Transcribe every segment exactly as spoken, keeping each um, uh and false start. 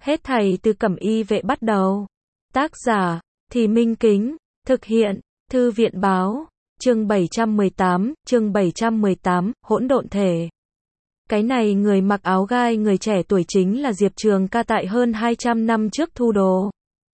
Hết thảy từ Cẩm Y vệ bắt đầu. Tác giả, Thì Minh Kính, thực hiện, Thư viện báo, chương bảy trăm mười tám, chương bảy trăm mười tám, hỗn độn thể. Cái này người mặc áo gai người trẻ tuổi chính là Diệp Trường Ca tại hơn hai trăm năm trước thu đồ.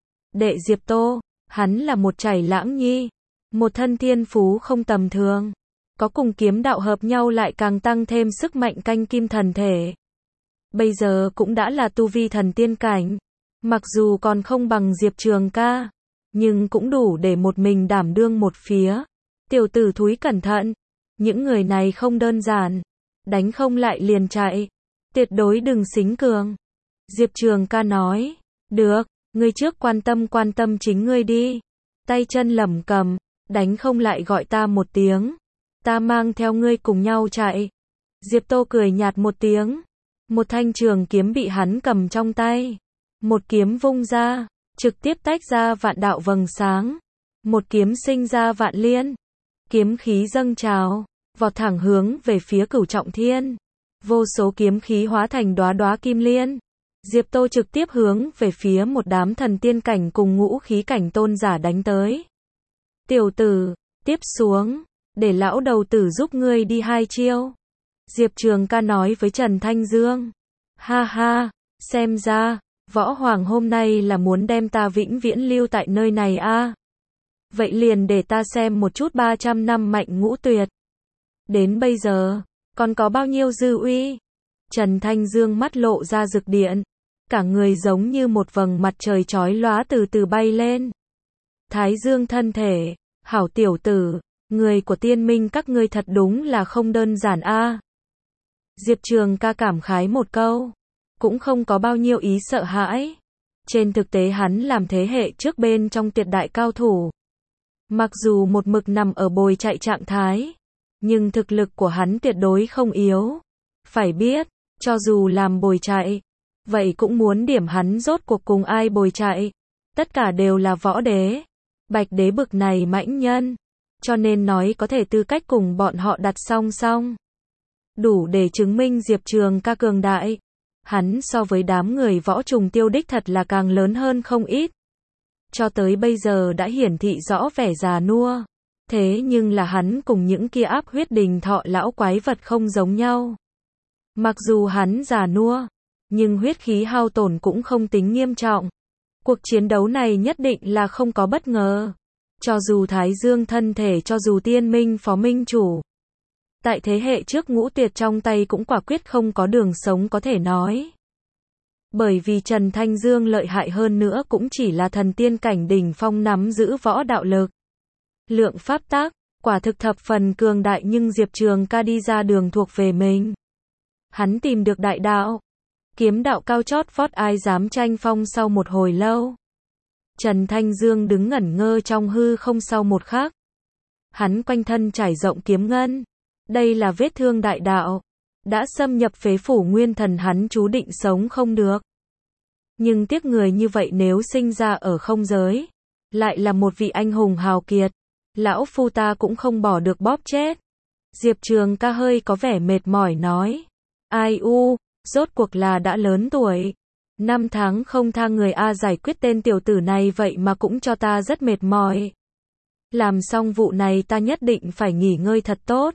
Đệ Diệp Tô, hắn là một chảy lãng nhi, một thân thiên phú không tầm thường, có cùng kiếm đạo hợp nhau lại càng tăng thêm sức mạnh canh kim thần thể. Bây giờ cũng đã là tu vi thần tiên cảnh, mặc dù còn không bằng Diệp Trường Ca, nhưng cũng đủ để một mình đảm đương một phía. Tiểu tử thúi cẩn thận, những người này không đơn giản, đánh không lại liền chạy, tuyệt đối đừng xính cường. Diệp Trường Ca nói, được, ngươi trước quan tâm quan tâm chính ngươi đi, tay chân lẩm cẩm, đánh không lại gọi ta một tiếng, ta mang theo ngươi cùng nhau chạy. Diệp Tô cười nhạt một tiếng, một thanh trường kiếm bị hắn cầm trong tay, một kiếm vung ra, trực tiếp tách ra vạn đạo vầng sáng, một kiếm sinh ra vạn liên, kiếm khí dâng trào, vọt thẳng hướng về phía Cửu Trọng Thiên, vô số kiếm khí hóa thành đóa đóa kim liên. Diệp Tô trực tiếp hướng về phía một đám thần tiên cảnh cùng ngũ khí cảnh tôn giả đánh tới. Tiểu tử, tiếp xuống, để lão đầu tử giúp ngươi đi hai chiêu. Diệp Trường Ca nói với Trần Thanh Dương. Ha ha, xem ra, Võ Hoàng hôm nay là muốn đem ta vĩnh viễn lưu tại nơi này a. À? Vậy liền để ta xem một chút ba trăm năm mạnh ngũ tuyệt. Đến bây giờ, còn có bao nhiêu dư uy? Trần Thanh Dương mắt lộ ra rực điện, cả người giống như một vầng mặt trời chói lóa từ từ bay lên. Thái Dương thân thể, hảo tiểu tử, người của tiên minh các ngươi thật đúng là không đơn giản a. À? Diệp Trường Ca cảm khái một câu, cũng không có bao nhiêu ý sợ hãi. Trên thực tế hắn làm thế hệ trước bên trong tuyệt đại cao thủ. Mặc dù một mực nằm ở bồi chạy trạng thái, nhưng thực lực của hắn tuyệt đối không yếu. Phải biết, cho dù làm bồi chạy, vậy cũng muốn điểm hắn rốt cuộc cùng ai bồi chạy. Tất cả đều là võ đế, bạch đế bực này mãnh nhân. Cho nên nói có thể tư cách cùng bọn họ đặt song song. Đủ để chứng minh Diệp Trường Ca cường đại. Hắn so với đám người võ trùng tiêu đích thật là càng lớn hơn không ít. Cho tới bây giờ đã hiển thị rõ vẻ già nua. Thế nhưng là hắn cùng những kia áp huyết đình thọ lão quái vật không giống nhau. Mặc dù hắn già nua, nhưng huyết khí hao tổn cũng không tính nghiêm trọng. Cuộc chiến đấu này nhất định là không có bất ngờ. Cho dù Thái Dương thân thể, cho dù tiên minh phó minh chủ, tại thế hệ trước ngũ tuyệt trong tay cũng quả quyết không có đường sống có thể nói. Bởi vì Trần Thanh Dương lợi hại hơn nữa cũng chỉ là thần tiên cảnh đỉnh phong nắm giữ võ đạo lực. Lượng pháp tác, quả thực thập phần cường đại, nhưng Diệp Trường Ca đi ra đường thuộc về mình. Hắn tìm được đại đạo. Kiếm đạo cao chót vót ai dám tranh phong. Sau một hồi lâu, Trần Thanh Dương đứng ngẩn ngơ trong hư không. Sau một khắc, hắn quanh thân trải rộng kiếm ngân. Đây là vết thương đại đạo, đã xâm nhập phế phủ nguyên thần, hắn chú định sống không được. Nhưng tiếc người như vậy nếu sinh ra ở không giới, lại là một vị anh hùng hào kiệt, lão phu ta cũng không bỏ được bóp chết. Diệp Trường Ca hơi có vẻ mệt mỏi nói, ai u, rốt cuộc là đã lớn tuổi, năm tháng không tha người a, giải quyết tên tiểu tử này vậy mà cũng cho ta rất mệt mỏi. Làm xong vụ này ta nhất định phải nghỉ ngơi thật tốt.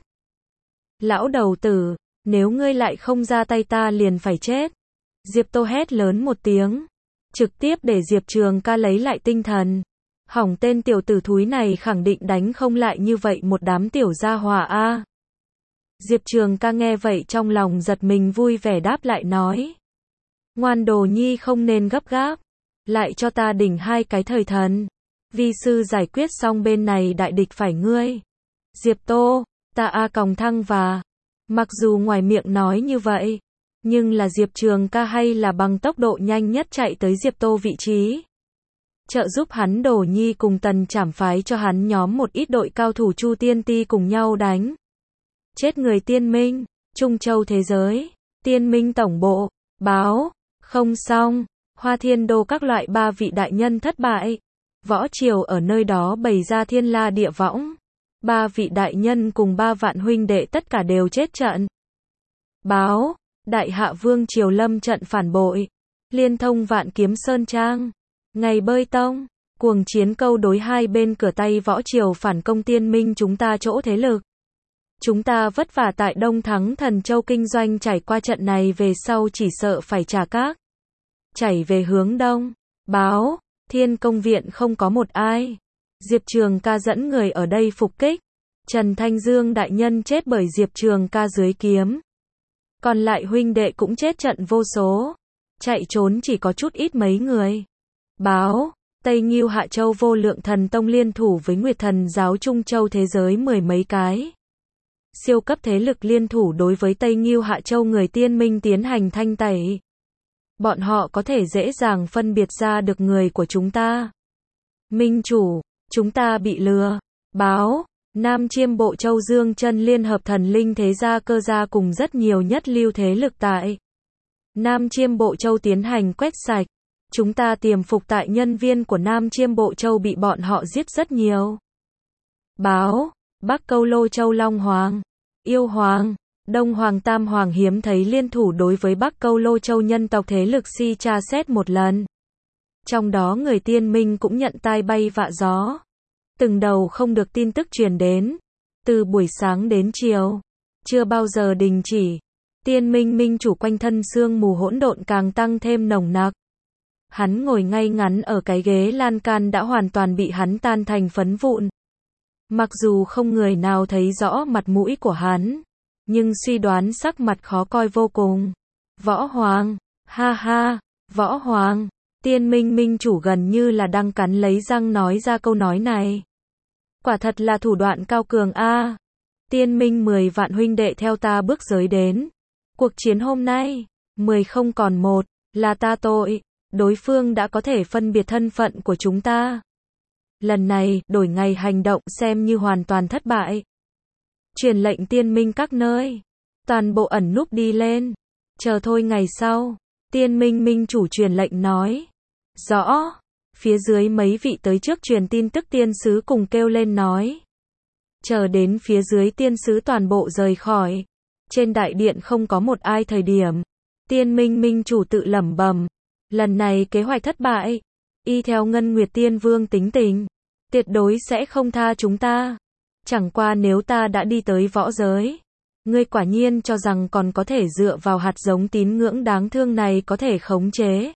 Lão đầu tử, nếu ngươi lại không ra tay ta liền phải chết. Diệp Tô hét lớn một tiếng, trực tiếp để Diệp Trường Ca lấy lại tinh thần. Hỏng, tên tiểu tử thúi này khẳng định đánh không lại như vậy một đám tiểu gia hỏa a. À. Diệp Trường Ca nghe vậy trong lòng giật mình, vui vẻ đáp lại nói, ngoan đồ nhi không nên gấp gáp, lại cho ta đỉnh hai cái thời thần. Vi sư giải quyết xong bên này đại địch phải ngươi. Diệp Tô, ta a còng thăng và. Mặc dù ngoài miệng nói như vậy, nhưng là Diệp Trường Ca hay là bằng tốc độ nhanh nhất chạy tới Diệp Tô vị trí. Trợ giúp hắn đồ nhi cùng Tần Trảm phái cho hắn nhóm một ít đội cao thủ Chu Tiên Ti cùng nhau đánh. Chết người tiên minh, Trung Châu thế giới, tiên minh tổng bộ, báo, không xong, Hoa Thiên Đô các loại ba vị đại nhân thất bại. Võ triều ở nơi đó bày ra thiên la địa võng. Ba vị đại nhân cùng ba vạn huynh đệ tất cả đều chết trận. Báo, đại hạ vương triều lâm trận phản bội. liên thông vạn kiếm sơn trang, ngày bơi tông, cuồng chiến câu đối hai bên cửa tay võ triều phản công tiên minh chúng ta chỗ thế lực. Chúng ta vất vả tại Đông Thắng Thần Châu kinh doanh trải qua trận này về sau chỉ sợ phải trả các. Chảy về hướng đông, báo, Thiên Công viện không có một ai. Diệp Trường Ca dẫn người ở đây phục kích. Trần Thanh Dương đại nhân chết bởi Diệp Trường Ca dưới kiếm. Còn lại huynh đệ cũng chết trận vô số. Chạy trốn chỉ có chút ít mấy người. Báo, Tây Ngưu Hạ Châu vô lượng thần tông liên thủ với Nguyệt Thần giáo Trung Châu thế giới mười mấy cái. Siêu cấp thế lực liên thủ đối với Tây Ngưu Hạ Châu người tiên minh tiến hành thanh tẩy. Bọn họ có thể dễ dàng phân biệt ra được người của chúng ta. Minh chủ, chúng ta bị lừa. Báo, Nam Chiêm Bộ Châu Dương Chân liên hợp thần linh thế gia cơ gia cùng rất nhiều nhất lưu thế lực tại Nam Chiêm Bộ Châu tiến hành quét sạch. Chúng ta tiềm phục tại nhân viên của Nam Chiêm Bộ Châu bị bọn họ giết rất nhiều. Báo, Bắc Câu Lô Châu Long Hoàng, Yêu Hoàng, Đông Hoàng Tam Hoàng hiếm thấy liên thủ đối với Bắc Câu Lô Châu nhân tộc thế lực si tra xét một lần. Trong đó người tiên minh cũng nhận tai bay vạ gió. Từng đầu không được tin tức truyền đến. Từ buổi sáng đến chiều. Chưa bao giờ đình chỉ. Tiên minh minh chủ quanh thân sương mù hỗn độn càng tăng thêm nồng nặc. Hắn ngồi ngay ngắn ở cái ghế lan can đã hoàn toàn bị hắn tan thành phấn vụn. Mặc dù không người nào thấy rõ mặt mũi của hắn. Nhưng suy đoán sắc mặt khó coi vô cùng. Võ Hoàng, ha ha, Võ Hoàng, tiên minh minh chủ gần như là đang cắn lấy răng nói ra câu nói này. Quả thật là thủ đoạn cao cường a. À. Tiên minh mười vạn huynh đệ theo ta bước giới đến. Cuộc chiến hôm nay, mười không còn một, là ta tội. Đối phương đã có thể phân biệt thân phận của chúng ta. Lần này, đổi ngày hành động xem như hoàn toàn thất bại. Truyền lệnh tiên minh các nơi. Toàn bộ ẩn núp đi lên. Chờ thôi ngày sau. Tiên minh minh chủ truyền lệnh nói. Rõ. Phía dưới mấy vị tới trước truyền tin tức tiên sứ cùng kêu lên nói. Chờ đến phía dưới tiên sứ toàn bộ rời khỏi. Trên đại điện không có một ai thời điểm. Tiên minh minh chủ tự lẩm bẩm. Lần này kế hoạch thất bại. Y theo Ngân Nguyệt Tiên Vương tính tình. Tuyệt đối sẽ không tha chúng ta. Chẳng qua nếu ta đã đi tới võ giới. Ngươi quả nhiên cho rằng còn có thể dựa vào hạt giống tín ngưỡng đáng thương này có thể khống chế.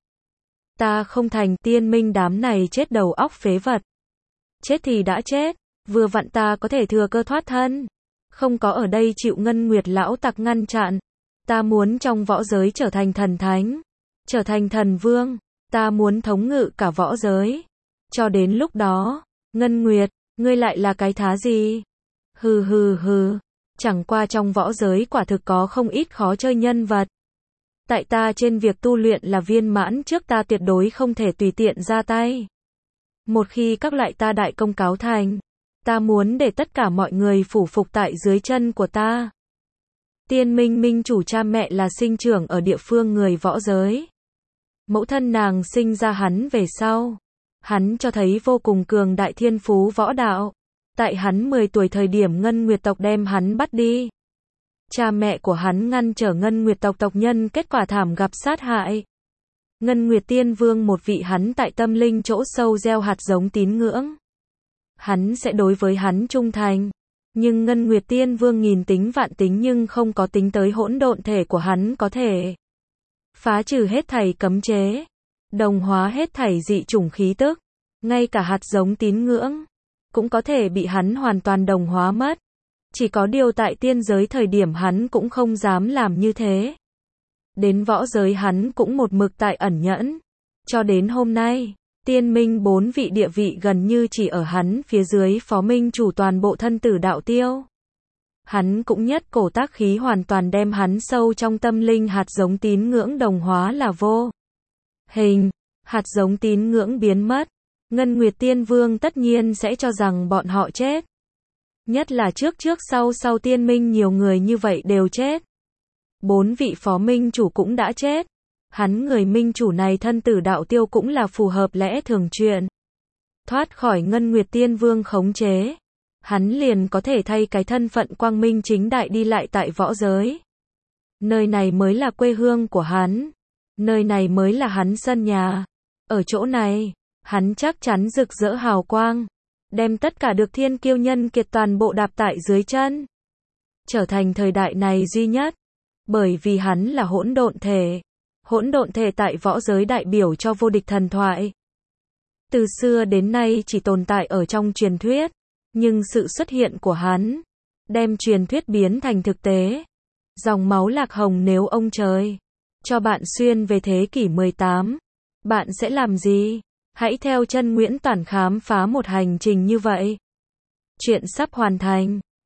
Ta không thành tiên minh đám này chết đầu óc phế vật. Chết thì đã chết. Vừa vặn ta có thể thừa cơ thoát thân. Không có ở đây chịu Ngân Nguyệt lão tặc ngăn chặn. Ta muốn trong võ giới trở thành thần thánh. Trở thành thần vương. Ta muốn thống ngự cả võ giới. Cho đến lúc đó. Ngân Nguyệt, ngươi lại là cái thá gì? Hừ hừ hừ. Chẳng qua trong võ giới quả thực có không ít khó chơi nhân vật. Tại ta trên việc tu luyện là viên mãn trước ta tuyệt đối không thể tùy tiện ra tay. Một khi các loại ta đại công cáo thành. Ta muốn để tất cả mọi người phủ phục tại dưới chân của ta. Tiên minh minh chủ cha mẹ là sinh trưởng ở địa phương người võ giới. Mẫu thân nàng sinh ra hắn về sau. Hắn cho thấy vô cùng cường đại thiên phú võ đạo. Tại hắn mười tuổi thời điểm Ngân Nguyệt tộc đem hắn bắt đi. Cha mẹ của hắn ngăn trở Ngân Nguyệt tộc tộc nhân kết quả thảm gặp sát hại. Ngân Nguyệt Tiên Vương một vị hắn tại tâm linh chỗ sâu gieo hạt giống tín ngưỡng. Hắn sẽ đối với hắn trung thành. Nhưng Ngân Nguyệt Tiên Vương nghìn tính vạn tính nhưng không có tính tới hỗn độn thể của hắn có thể phá trừ hết thảy cấm chế. Đồng hóa hết thảy dị chủng khí tức. Ngay cả hạt giống tín ngưỡng cũng có thể bị hắn hoàn toàn đồng hóa mất. Chỉ có điều tại tiên giới thời điểm hắn cũng không dám làm như thế. Đến võ giới hắn cũng một mực tại ẩn nhẫn. Cho đến hôm nay, tiên minh bốn vị địa vị gần như chỉ ở hắn phía dưới phó minh chủ toàn bộ thân tử đạo tiêu. Hắn cũng nhất cổ tác khí hoàn toàn đem hắn sâu trong tâm linh hạt giống tín ngưỡng đồng hóa là vô hình. Hạt giống tín ngưỡng biến mất. Ngân Nguyệt Tiên Vương tất nhiên sẽ cho rằng bọn họ chết. Nhất là trước trước sau sau tiên minh nhiều người như vậy đều chết. Bốn vị phó minh chủ cũng đã chết. Hắn người minh chủ này thân tử đạo tiêu cũng là phù hợp lẽ thường chuyện. Thoát khỏi Ngân Nguyệt Tiên Vương khống chế. Hắn liền có thể thay cái thân phận quang minh chính đại đi lại tại võ giới. Nơi này mới là quê hương của hắn. Nơi này mới là hắn sân nhà. Ở chỗ này, hắn chắc chắn rực rỡ hào quang, đem tất cả được thiên kiêu nhân kiệt toàn bộ đạp tại dưới chân. Trở thành thời đại này duy nhất. Bởi vì hắn là hỗn độn thể. Hỗn độn thể tại võ giới đại biểu cho vô địch thần thoại. Từ xưa đến nay chỉ tồn tại ở trong truyền thuyết. Nhưng sự xuất hiện của hắn đem truyền thuyết biến thành thực tế. Dòng máu Lạc Hồng, nếu ông trời cho bạn xuyên về thế kỷ mười tám, bạn sẽ làm gì? Hãy theo chân Nguyễn Toản khám phá một hành trình như vậy. Chuyện sắp hoàn thành.